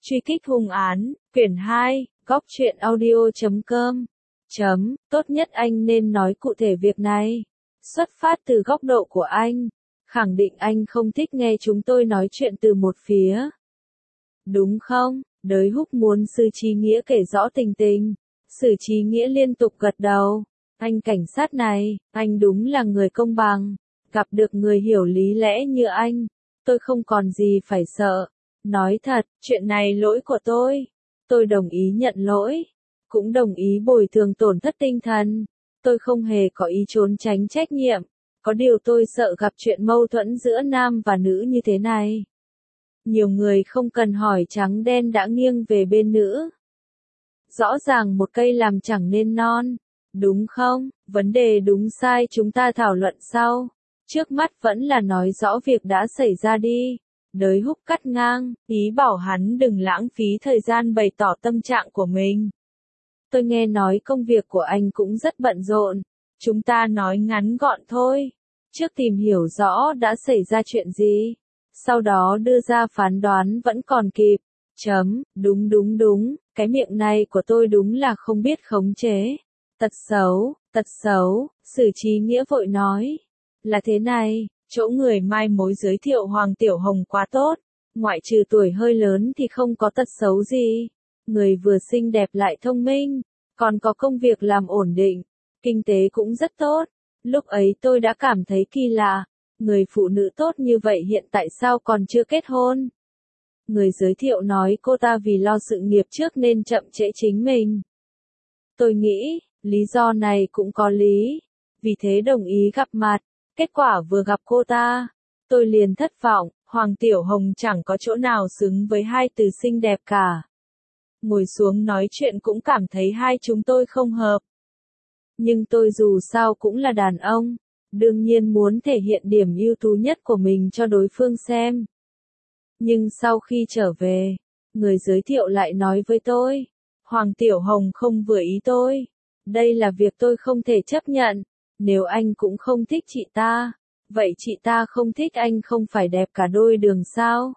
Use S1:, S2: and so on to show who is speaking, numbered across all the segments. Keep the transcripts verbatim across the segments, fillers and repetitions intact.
S1: Truy kích hung án, quyển hai, góc truyện audio chấm com. Chấm, tốt nhất anh nên nói cụ thể việc này. Xuất phát từ góc độ của anh. Khẳng định anh không thích nghe chúng tôi nói chuyện từ một phía. Đúng không? Đới Húc muốn Sư Chí Nghĩa kể rõ tình tình. Sử Chí Nghĩa liên tục gật đầu. Anh cảnh sát này, anh đúng là người công bằng. Gặp được người hiểu lý lẽ như anh, tôi không còn gì phải sợ. Nói thật, chuyện này lỗi của tôi. Tôi đồng ý nhận lỗi. Cũng đồng ý bồi thường tổn thất tinh thần. Tôi không hề có ý trốn tránh trách nhiệm. Có điều tôi sợ gặp chuyện mâu thuẫn giữa nam và nữ như thế này. Nhiều người không cần hỏi trắng đen đã nghiêng về bên nữ. Rõ ràng một cây làm chẳng nên non. Đúng không? Vấn đề đúng sai chúng ta thảo luận sau. Trước mắt vẫn là nói rõ việc đã xảy ra đi. Đới Húc cắt ngang, ý bảo hắn đừng lãng phí thời gian bày tỏ tâm trạng của mình. Tôi nghe nói công việc của anh cũng rất bận rộn. Chúng ta nói ngắn gọn thôi. Trước tìm hiểu rõ đã xảy ra chuyện gì. Sau đó đưa ra phán đoán vẫn còn kịp. Chấm, đúng đúng đúng, cái miệng này của tôi đúng là không biết khống chế. Tật xấu, tật xấu, Sử Chí Nghĩa vội nói. Là thế này, chỗ người mai mối giới thiệu Hoàng Tiểu Hồng quá tốt. Ngoại trừ tuổi hơi lớn thì không có tật xấu gì. Người vừa xinh đẹp lại thông minh, còn có công việc làm ổn định, kinh tế cũng rất tốt. Lúc ấy tôi đã cảm thấy kỳ lạ, người phụ nữ tốt như vậy hiện tại sao còn chưa kết hôn? Người giới thiệu nói cô ta vì lo sự nghiệp trước nên chậm trễ chính mình. Tôi nghĩ, lý do này cũng có lý, vì thế đồng ý gặp mặt. Kết quả vừa gặp cô ta, tôi liền thất vọng, Hoàng Tiểu Hồng chẳng có chỗ nào xứng với hai từ xinh đẹp cả. Ngồi xuống nói chuyện cũng cảm thấy hai chúng tôi không hợp. Nhưng tôi dù sao cũng là đàn ông, đương nhiên muốn thể hiện điểm ưu tú nhất của mình cho đối phương xem. Nhưng sau khi trở về, người giới thiệu lại nói với tôi, Hoàng Tiểu Hồng không vừa ý tôi. Đây là việc tôi không thể chấp nhận. Nếu anh cũng không thích chị ta, vậy chị ta không thích anh không phải đẹp cả đôi đường sao?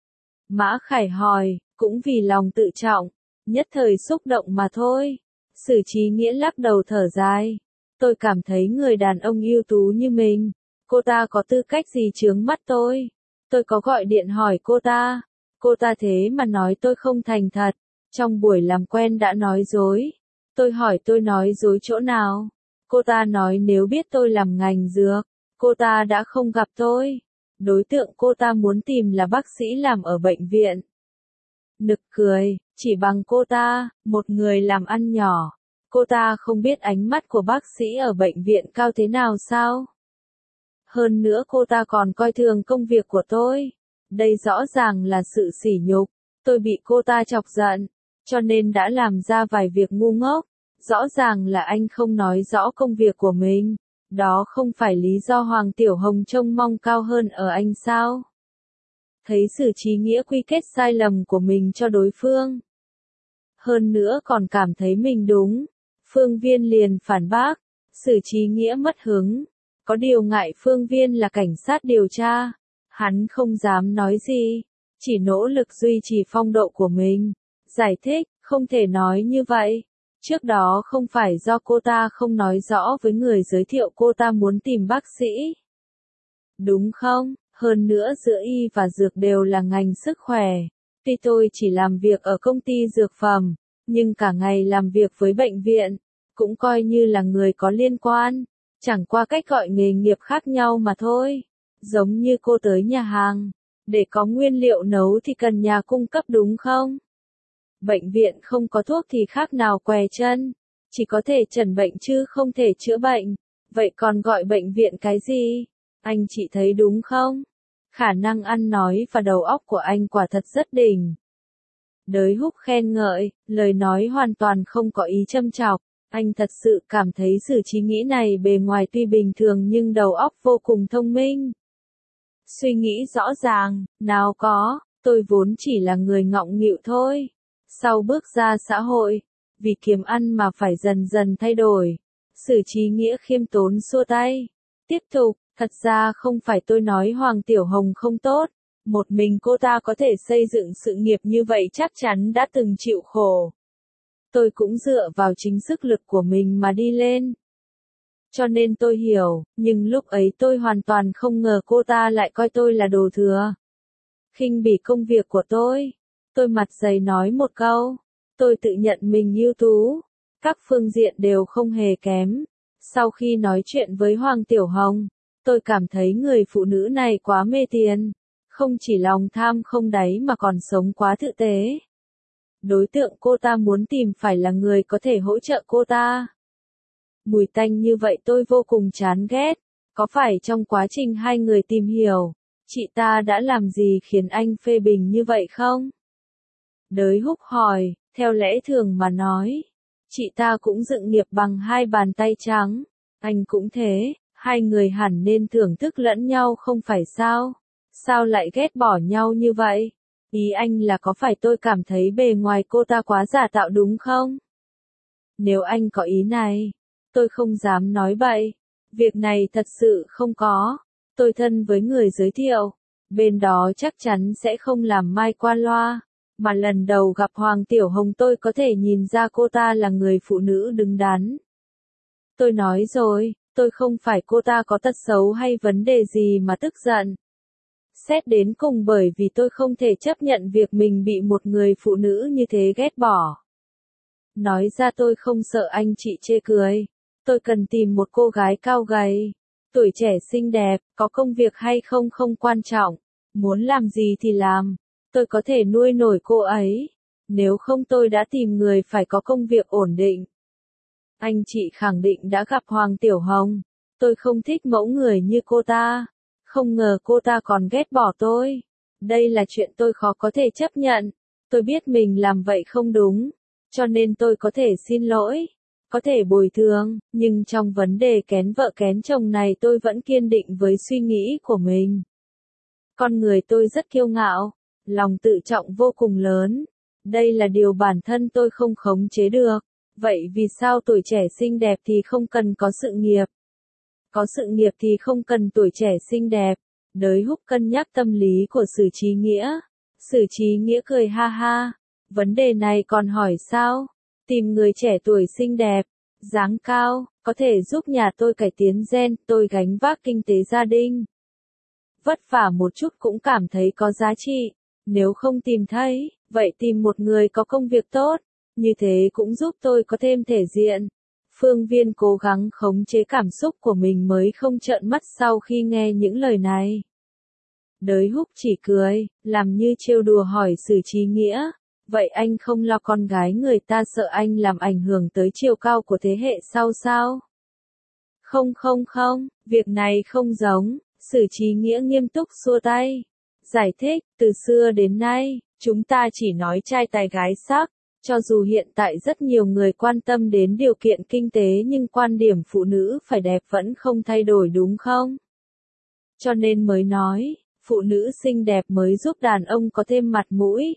S1: Mã Khải hỏi, cũng vì lòng tự trọng, nhất thời xúc động mà thôi. Sử Chí Nghĩa lắc đầu thở dài. Tôi cảm thấy người đàn ông ưu tú như mình, cô ta có tư cách gì chướng mắt tôi? Tôi có gọi điện hỏi cô ta, cô ta thế mà nói tôi không thành thật. Trong buổi làm quen đã nói dối. Tôi hỏi tôi nói dối chỗ nào? Cô ta nói nếu biết tôi làm ngành dược, cô ta đã không gặp tôi. Đối tượng cô ta muốn tìm là bác sĩ làm ở bệnh viện. Nực cười, chỉ bằng cô ta, một người làm ăn nhỏ. Cô ta không biết ánh mắt của bác sĩ ở bệnh viện cao thế nào sao? Hơn nữa cô ta còn coi thường công việc của tôi. Đây rõ ràng là sự sỉ nhục. Tôi bị cô ta chọc giận, cho nên đã làm ra vài việc ngu ngốc. Rõ ràng là anh không nói rõ công việc của mình. Đó không phải lý do Hoàng Tiểu Hồng trông mong cao hơn ở anh sao? Thấy Sử Chí Nghĩa quy kết sai lầm của mình cho đối phương. Hơn nữa còn cảm thấy mình đúng. Phương Viên liền phản bác. Sử Chí Nghĩa mất hứng. Có điều ngại Phương Viên là cảnh sát điều tra. Hắn không dám nói gì. Chỉ nỗ lực duy trì phong độ của mình. Giải thích, không thể nói như vậy. Trước đó không phải do cô ta không nói rõ với người giới thiệu cô ta muốn tìm bác sĩ. Đúng không? Hơn nữa giữa y và dược đều là ngành sức khỏe. Tuy tôi chỉ làm việc ở công ty dược phẩm, nhưng cả ngày làm việc với bệnh viện, cũng coi như là người có liên quan. Chẳng qua cách gọi nghề nghiệp khác nhau mà thôi. Giống như cô tới nhà hàng, để có nguyên liệu nấu thì cần nhà cung cấp đúng không? Bệnh viện không có thuốc thì khác nào què chân, chỉ có thể chẩn bệnh chứ không thể chữa bệnh, vậy còn gọi bệnh viện cái gì? Anh chị thấy đúng không? Khả năng ăn nói và đầu óc của anh quả thật rất đỉnh. Đới Húc khen ngợi, lời nói hoàn toàn không có ý châm chọc, anh thật sự cảm thấy Sử Chí Nghĩa này bề ngoài tuy bình thường nhưng đầu óc vô cùng thông minh. Suy nghĩ rõ ràng, nào có, tôi vốn chỉ là người ngọng nghịu thôi. Sau bước ra xã hội, vì kiếm ăn mà phải dần dần thay đổi. Sử Chí Nghĩa khiêm tốn xua tay. Tiếp tục, thật ra không phải tôi nói Hoàng Tiểu Hồng không tốt. Một mình cô ta có thể xây dựng sự nghiệp như vậy chắc chắn đã từng chịu khổ. Tôi cũng dựa vào chính sức lực của mình mà đi lên. Cho nên tôi hiểu, nhưng lúc ấy tôi hoàn toàn không ngờ cô ta lại coi tôi là đồ thừa. Khinh bỉ công việc của tôi. Tôi mặt dày nói một câu. Tôi tự nhận mình ưu tú. Các phương diện đều không hề kém. Sau khi nói chuyện với Hoàng Tiểu Hồng, tôi cảm thấy người phụ nữ này quá mê tiền. Không chỉ lòng tham không đáy mà còn sống quá thực tế. Đối tượng cô ta muốn tìm phải là người có thể hỗ trợ cô ta. Mùi tanh như vậy tôi vô cùng chán ghét. Có phải trong quá trình hai người tìm hiểu, chị ta đã làm gì khiến anh phê bình như vậy không? Đới Húc hỏi, theo lẽ thường mà nói, chị ta cũng dựng nghiệp bằng hai bàn tay trắng. Anh cũng thế, hai người hẳn nên thưởng thức lẫn nhau không phải sao? Sao lại ghét bỏ nhau như vậy? Ý anh là có phải tôi cảm thấy bề ngoài cô ta quá giả tạo đúng không? Nếu anh có ý này, tôi không dám nói bậy. Việc này thật sự không có. Tôi thân với người giới thiệu. Bên đó chắc chắn sẽ không làm mai qua loa. Mà lần đầu gặp Hoàng Tiểu Hồng tôi có thể nhìn ra cô ta là người phụ nữ đứng đắn. Tôi nói rồi, tôi không phải cô ta có tật xấu hay vấn đề gì mà tức giận. Xét đến cùng bởi vì tôi không thể chấp nhận việc mình bị một người phụ nữ như thế ghét bỏ. Nói ra tôi không sợ anh chị chê cười. Tôi cần tìm một cô gái cao gầy, tuổi trẻ xinh đẹp, có công việc hay không không quan trọng. Muốn làm gì thì làm. Tôi có thể nuôi nổi cô ấy. Nếu không tôi đã tìm người phải có công việc ổn định. Anh chị khẳng định đã gặp Hoàng Tiểu Hồng. Tôi không thích mẫu người như cô ta. Không ngờ cô ta còn ghét bỏ tôi. Đây là chuyện tôi khó có thể chấp nhận. Tôi biết mình làm vậy không đúng. Cho nên tôi có thể xin lỗi. Có thể bồi thường. Nhưng trong vấn đề kén vợ kén chồng này tôi vẫn kiên định với suy nghĩ của mình. Con người tôi rất kiêu ngạo. Lòng tự trọng vô cùng lớn. Đây là điều bản thân tôi không khống chế được. Vậy vì sao tuổi trẻ xinh đẹp thì không cần có sự nghiệp? Có sự nghiệp thì không cần tuổi trẻ xinh đẹp. Đới Húc cân nhắc tâm lý của Sử Chí Nghĩa. Sử Chí Nghĩa cười ha ha. Vấn đề này còn hỏi sao? Tìm người trẻ tuổi xinh đẹp, dáng cao, có thể giúp nhà tôi cải tiến gen, tôi gánh vác kinh tế gia đình. Vất vả một chút cũng cảm thấy có giá trị. Nếu không tìm thấy, vậy tìm một người có công việc tốt. Như thế cũng giúp tôi có thêm thể diện. Phương Viên cố gắng khống chế cảm xúc của mình mới không trợn mắt sau khi nghe những lời này. Đới Húc chỉ cười, làm như trêu đùa hỏi Sử Chí Nghĩa. Vậy anh không lo con gái người ta sợ anh làm ảnh hưởng tới chiều cao của thế hệ sau sao? Không không không, việc này không giống. Sử Chí Nghĩa nghiêm túc xua tay. Giải thích, từ xưa đến nay, chúng ta chỉ nói trai tài gái sắc. Cho dù hiện tại rất nhiều người quan tâm đến điều kiện kinh tế nhưng quan điểm phụ nữ phải đẹp vẫn không thay đổi đúng không? Cho nên mới nói, phụ nữ xinh đẹp mới giúp đàn ông có thêm mặt mũi.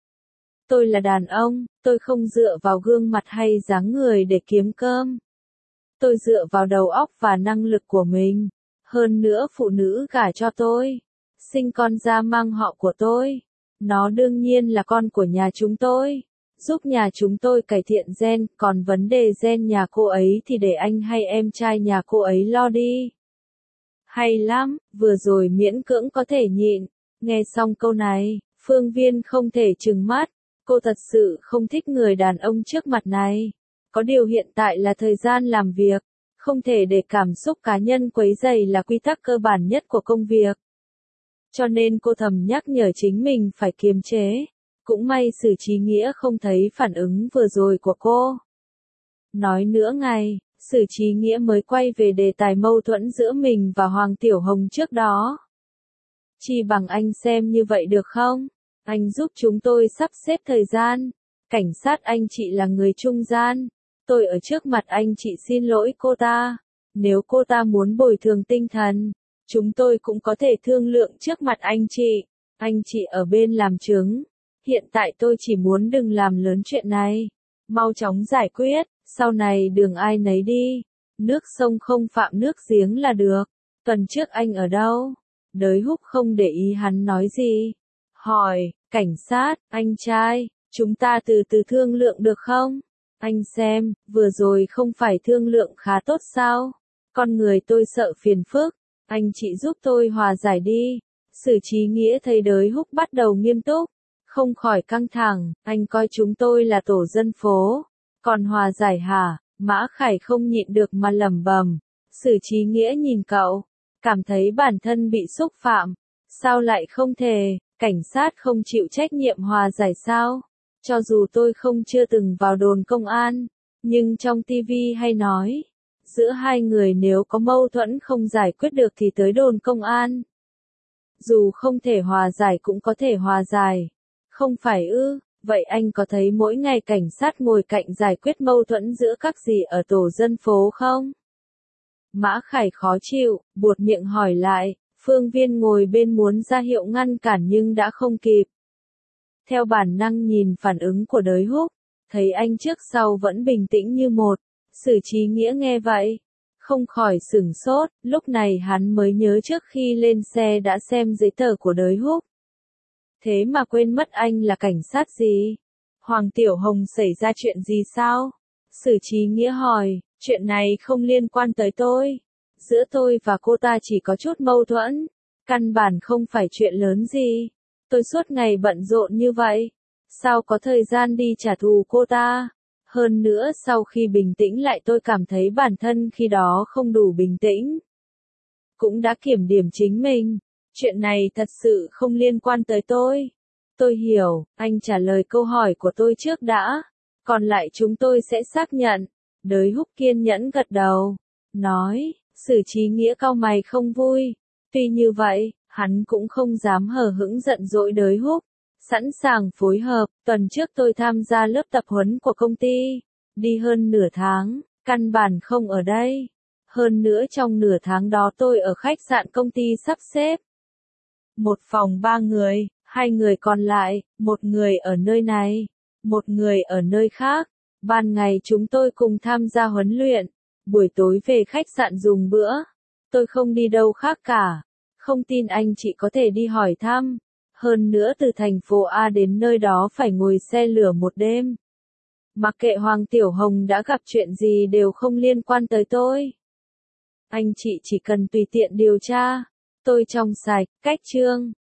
S1: Tôi là đàn ông, tôi không dựa vào gương mặt hay dáng người để kiếm cơm. Tôi dựa vào đầu óc và năng lực của mình. Hơn nữa phụ nữ gả cho tôi, sinh con ra mang họ của tôi. Nó đương nhiên là con của nhà chúng tôi. Giúp nhà chúng tôi cải thiện gen, còn vấn đề gen nhà cô ấy thì để anh hay em trai nhà cô ấy lo đi. Hay lắm, vừa rồi miễn cưỡng có thể nhịn. Nghe xong câu này, Phương Viên không thể trừng mắt. Cô thật sự không thích người đàn ông trước mặt này. Có điều hiện tại là thời gian làm việc. Không thể để cảm xúc cá nhân quấy rầy là quy tắc cơ bản nhất của công việc. Cho nên cô thầm nhắc nhở chính mình phải kiềm chế. Cũng may Sử Chí Nghĩa không thấy phản ứng vừa rồi của cô. Nói nữa ngày, Sử Chí Nghĩa mới quay về đề tài mâu thuẫn giữa mình và Hoàng Tiểu Hồng trước đó. Chi bằng anh xem như vậy được không? Anh giúp chúng tôi sắp xếp thời gian. Cảnh sát anh chị là người trung gian. Tôi ở trước mặt anh chị xin lỗi cô ta. Nếu cô ta muốn bồi thường tinh thần, chúng tôi cũng có thể thương lượng trước mặt anh chị. Anh chị ở bên làm chứng. Hiện tại tôi chỉ muốn đừng làm lớn chuyện này. Mau chóng giải quyết, sau này đường ai nấy đi. Nước sông không phạm nước giếng là được. Tuần trước anh ở đâu? Đới Húc không để ý hắn nói gì. Hỏi, cảnh sát, anh trai, chúng ta từ từ thương lượng được không? Anh xem, vừa rồi không phải thương lượng khá tốt sao? Con người tôi sợ phiền phức, anh chị giúp tôi hòa giải đi. Sử Chí Nghĩa thấy Đới Húc bắt đầu nghiêm túc, không khỏi căng thẳng, anh coi chúng tôi là tổ dân phố, còn hòa giải hả? Mã Khải không nhịn được mà lẩm bẩm. Sử Chí Nghĩa nhìn cậu, cảm thấy bản thân bị xúc phạm. Sao lại không thể, cảnh sát không chịu trách nhiệm hòa giải sao? Cho dù tôi không chưa từng vào đồn công an, nhưng trong ti vi hay nói, giữa hai người nếu có mâu thuẫn không giải quyết được thì tới đồn công an. Dù không thể hòa giải cũng có thể hòa giải. Không phải ư, vậy anh có thấy mỗi ngày cảnh sát ngồi cạnh giải quyết mâu thuẫn giữa các gì ở tổ dân phố không? Mã Khải khó chịu, buột miệng hỏi lại, Phương Viên ngồi bên muốn ra hiệu ngăn cản nhưng đã không kịp. Theo bản năng nhìn phản ứng của Đới Húc, thấy anh trước sau vẫn bình tĩnh như một. Sử Chí Nghĩa nghe vậy, không khỏi sửng sốt, lúc này hắn mới nhớ trước khi lên xe đã xem giấy tờ của Đới Húc. Thế mà quên mất anh là cảnh sát gì? Hoàng Tiểu Hồng xảy ra chuyện gì sao? Sử Chí Nghĩa hỏi, chuyện này không liên quan tới tôi. Giữa tôi và cô ta chỉ có chút mâu thuẫn, căn bản không phải chuyện lớn gì. Tôi suốt ngày bận rộn như vậy, sao có thời gian đi trả thù cô ta? Hơn nữa sau khi bình tĩnh lại tôi cảm thấy bản thân khi đó không đủ bình tĩnh. Cũng đã kiểm điểm chính mình, chuyện này thật sự không liên quan tới tôi. Tôi hiểu, anh trả lời câu hỏi của tôi trước đã, còn lại chúng tôi sẽ xác nhận. Đới Húc kiên nhẫn gật đầu, nói, Sử Chí Nghĩa cau mày không vui. Tuy như vậy, hắn cũng không dám hờ hững giận dỗi Đới Húc, sẵn sàng phối hợp. Tuần trước tôi tham gia lớp tập huấn của công ty, đi hơn nửa tháng, căn bản không ở đây. Hơn nữa trong nửa tháng đó tôi ở khách sạn công ty sắp xếp. Một phòng ba người, hai người còn lại, một người ở nơi này, một người ở nơi khác. Ban ngày chúng tôi cùng tham gia huấn luyện, buổi tối về khách sạn dùng bữa. Tôi không đi đâu khác cả. Không tin anh chị có thể đi hỏi thăm. Hơn nữa từ thành phố A đến nơi đó phải ngồi xe lửa một đêm. Mặc kệ Hoàng Tiểu Hồng đã gặp chuyện gì đều không liên quan tới tôi. Anh chị chỉ cần tùy tiện điều tra. Tôi trong sạch, cách chương.